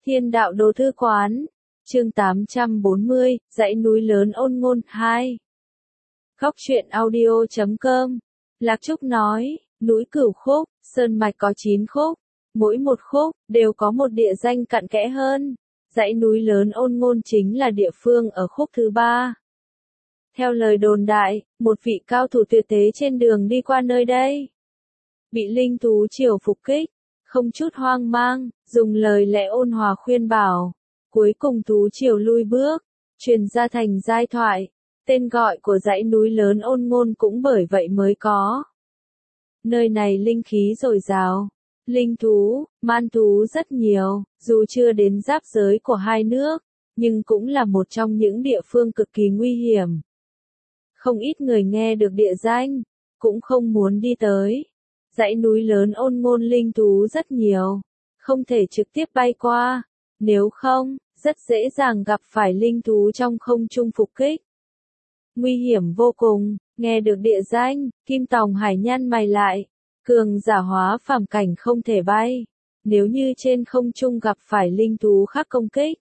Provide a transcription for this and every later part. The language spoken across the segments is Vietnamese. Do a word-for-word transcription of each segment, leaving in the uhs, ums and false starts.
Thiên đạo đồ thư quán, chương tám trăm bốn mươi, dãy núi lớn ôn ngôn hai. Góc truyện audio chấm com. Lạc Trúc nói, núi Cửu Khúc, sơn mạch có chín khúc, mỗi một khúc đều có một địa danh cặn kẽ hơn. Dãy núi lớn ôn ngôn chính là địa phương ở khúc thứ ba. Theo lời đồn đại, một vị cao thủ tuyệt thế trên đường đi qua nơi đây, bị linh thú triều phục kích, không chút hoang mang, dùng lời lẽ ôn hòa khuyên bảo, cuối cùng thú triều lui bước, truyền ra thành giai thoại, tên gọi của dãy núi lớn ôn ngôn cũng bởi vậy mới có. Nơi này linh khí dồi dào, linh thú, man thú rất nhiều, dù chưa đến giáp giới của hai nước, nhưng cũng là một trong những địa phương cực kỳ nguy hiểm. Không ít người nghe được địa danh, cũng không muốn đi tới. Dãy núi lớn ôn ngôn linh thú rất nhiều, không thể trực tiếp bay qua, nếu không, rất dễ dàng gặp phải linh thú trong không trung phục kích. Nguy hiểm vô cùng, nghe được địa danh, Kim Tòng Hải nhăn mày lại, cường giả hóa phàm cảnh không thể bay, nếu như trên không trung gặp phải linh thú khác công kích,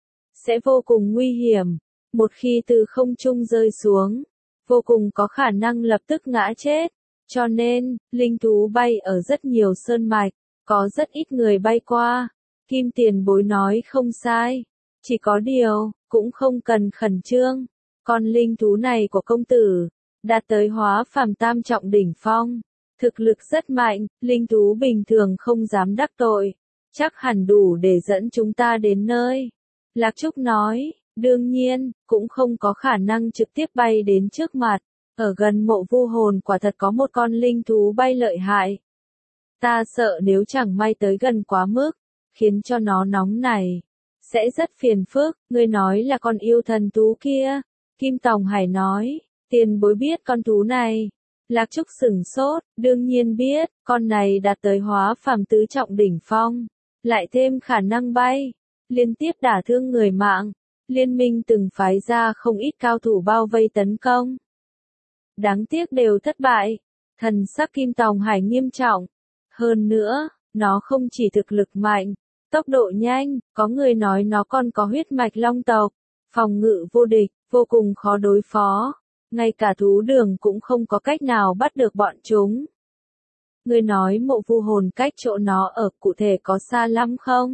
sẽ vô cùng nguy hiểm, một khi từ không trung rơi xuống, vô cùng có khả năng lập tức ngã chết. Cho nên, linh thú bay ở rất nhiều sơn mạch, có rất ít người bay qua. Kim tiền bối nói không sai. Chỉ có điều, cũng không cần khẩn trương. Con linh thú này của công tử, đạt tới hóa phàm tam trọng đỉnh phong. Thực lực rất mạnh, linh thú bình thường không dám đắc tội. Chắc hẳn đủ để dẫn chúng ta đến nơi. Lạc Trúc nói, đương nhiên, cũng không có khả năng trực tiếp bay đến trước mặt. Ở gần mộ vu hồn quả thật có một con linh thú bay lợi hại. Ta sợ nếu chẳng may tới gần quá mức, khiến cho nó nóng này, sẽ rất phiền phức. Ngươi nói là con yêu thần thú kia. Kim Tòng Hải nói, tiền bối biết con thú này. Lạc Trúc sửng sốt, đương nhiên biết, con này đạt tới hóa phàm tứ trọng đỉnh phong, lại thêm khả năng bay, liên tiếp đả thương người mạng. Liên minh từng phái ra không ít cao thủ bao vây tấn công. Đáng tiếc đều thất bại. Thần sắc Kim Tòng Hải nghiêm trọng. Hơn nữa, nó không chỉ thực lực mạnh, tốc độ nhanh, có người nói nó còn có huyết mạch long tộc, phòng ngự vô địch, vô cùng khó đối phó. Ngay cả thú đường cũng không có cách nào bắt được bọn chúng. Người nói mộ vu hồn cách chỗ nó ở cụ thể có xa lắm không?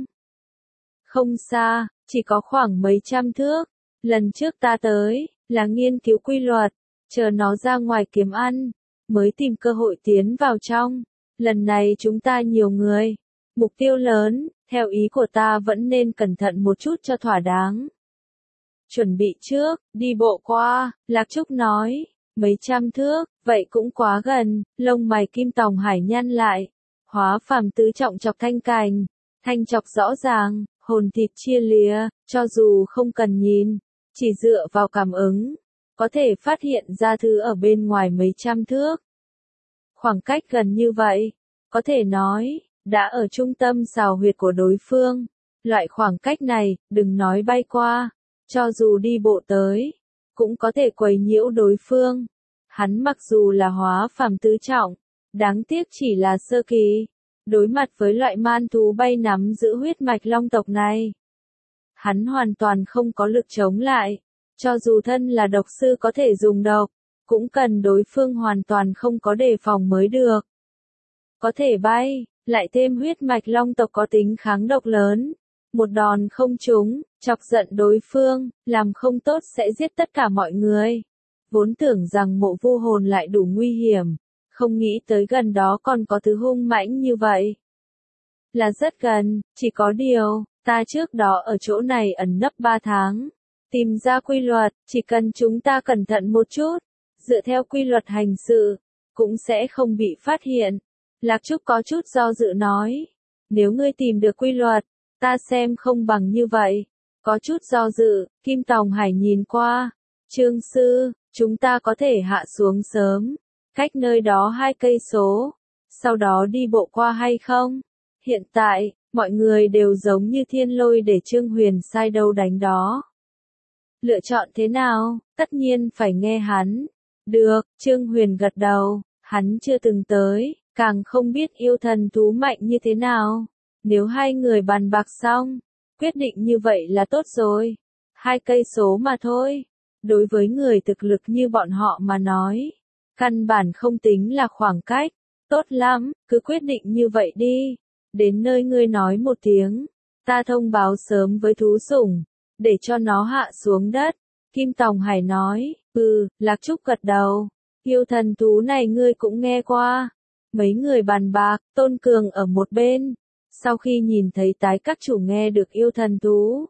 Không xa, chỉ có khoảng mấy trăm thước. Lần trước ta tới, là nghiên cứu quy luật. Chờ nó ra ngoài kiếm ăn, mới tìm cơ hội tiến vào trong. Lần này chúng ta nhiều người, mục tiêu lớn, theo ý của ta vẫn nên cẩn thận một chút cho thỏa đáng. Chuẩn bị trước, đi bộ qua, Lạc Trúc nói, mấy trăm thước, vậy cũng quá gần, lông mày Kim Tòng Hải nhăn lại. Hóa phàm tứ trọng chọc thanh cành, thanh chọc rõ ràng, hồn thịt chia lìa, cho dù không cần nhìn, chỉ dựa vào cảm ứng, có thể phát hiện ra thứ ở bên ngoài mấy trăm thước. Khoảng cách gần như vậy, có thể nói, đã ở trung tâm xào huyệt của đối phương. Loại khoảng cách này, đừng nói bay qua, cho dù đi bộ tới, cũng có thể quấy nhiễu đối phương. Hắn mặc dù là hóa phàm tứ trọng, đáng tiếc chỉ là sơ kỳ. Đối mặt với loại man thú bay nắm giữ huyết mạch long tộc này, hắn hoàn toàn không có lực chống lại. Cho dù thân là độc sư có thể dùng độc, cũng cần đối phương hoàn toàn không có đề phòng mới được. Có thể bay, lại thêm huyết mạch long tộc có tính kháng độc lớn. Một đòn không trúng, chọc giận đối phương, làm không tốt sẽ giết tất cả mọi người. Vốn tưởng rằng mộ vu hồn lại đủ nguy hiểm, không nghĩ tới gần đó còn có thứ hung mãnh như vậy. Là rất gần, chỉ có điều, ta trước đó ở chỗ này ẩn nấp ba tháng. Tìm ra quy luật, chỉ cần chúng ta cẩn thận một chút, dựa theo quy luật hành sự, cũng sẽ không bị phát hiện. Lạc Trúc có chút do dự nói, nếu ngươi tìm được quy luật, ta xem không bằng như vậy. Có chút do dự, Kim Tòng Hải nhìn qua, Trương sư, chúng ta có thể hạ xuống sớm, cách nơi đó hai cây số, sau đó đi bộ qua hay không? Hiện tại, mọi người đều giống như thiên lôi để Trương Huyền sai đâu đánh đó. Lựa chọn thế nào, tất nhiên phải nghe hắn. Được, Trương Huyền gật đầu, hắn chưa từng tới, càng không biết yêu thần thú mạnh như thế nào. Nếu hai người bàn bạc xong, Quyết định như vậy là tốt rồi. Hai cây số mà thôi. Đối với người thực lực như bọn họ mà nói, căn bản không tính là khoảng cách. Tốt lắm, cứ quyết định như vậy đi. Đến nơi ngươi nói một tiếng, ta thông báo sớm với thú sủng, để cho nó hạ xuống đất. Kim Tòng Hải nói, ừ, Lạc Trúc gật đầu. Yêu thần thú này ngươi cũng nghe qua. Mấy người bàn bạc, Tôn Cường ở một bên. Sau khi nhìn thấy tái các chủ nghe được yêu thần thú,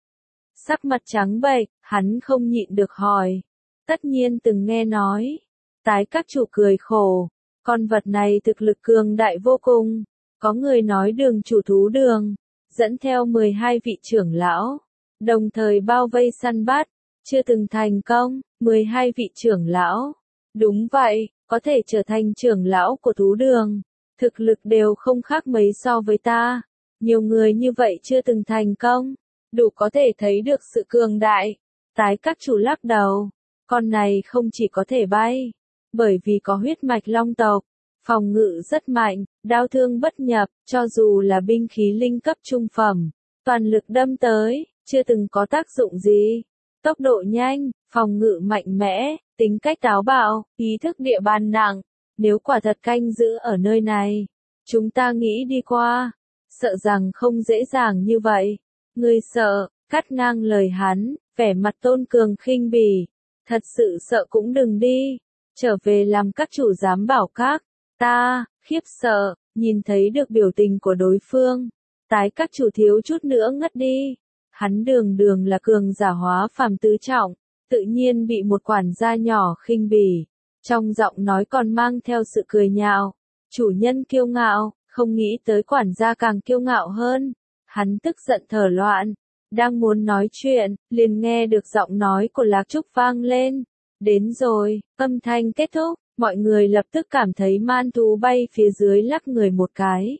sắc mặt trắng bệch, hắn không nhịn được hỏi. Tất nhiên từng nghe nói. Tái các chủ cười khổ. Con vật này thực lực cường đại vô cùng. Có người nói đường chủ thú đường, dẫn theo mười hai vị trưởng lão, đồng thời bao vây săn bắt, chưa từng thành công. mười hai vị trưởng lão. Đúng vậy, có thể trở thành trưởng lão của thú đường. Thực lực đều không khác mấy so với ta. Nhiều người như vậy chưa từng thành công. Đủ có thể thấy được sự cường đại. Tái các chủ lắc đầu. Con này không chỉ có thể bay, bởi vì có huyết mạch long tộc. Phòng ngự rất mạnh, đao thương bất nhập, cho dù là binh khí linh cấp trung phẩm. Toàn lực đâm tới, chưa từng có tác dụng gì. Tốc độ nhanh, phòng ngự mạnh mẽ, tính cách táo bạo, ý thức địa bàn nặng. Nếu quả thật canh giữ ở nơi này, chúng ta nghĩ đi qua, sợ rằng không dễ dàng như vậy. Ngươi sợ, cắt ngang lời hắn, vẻ mặt Tôn Cường khinh bỉ. Thật sự sợ cũng đừng đi, trở về làm các chủ giám bảo các. Ta, khiếp sợ, nhìn thấy được biểu tình của đối phương. Tái các chủ thiếu chút nữa ngất đi. Hắn đường đường là cường giả hóa phàm tứ trọng, tự nhiên bị một quản gia nhỏ khinh bỉ. Trong giọng nói còn mang theo sự cười nhạo. Chủ nhân kiêu ngạo, không nghĩ tới quản gia càng kiêu ngạo hơn. Hắn tức giận thở loạn. Đang muốn nói chuyện, liền nghe được giọng nói của Lạc Trúc vang lên. Đến rồi, âm thanh kết thúc, mọi người lập tức cảm thấy man thú bay phía dưới lắc người một cái.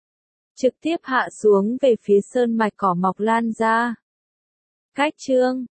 Trực tiếp hạ xuống về phía sơn mạch cỏ mọc lan ra. Cách chương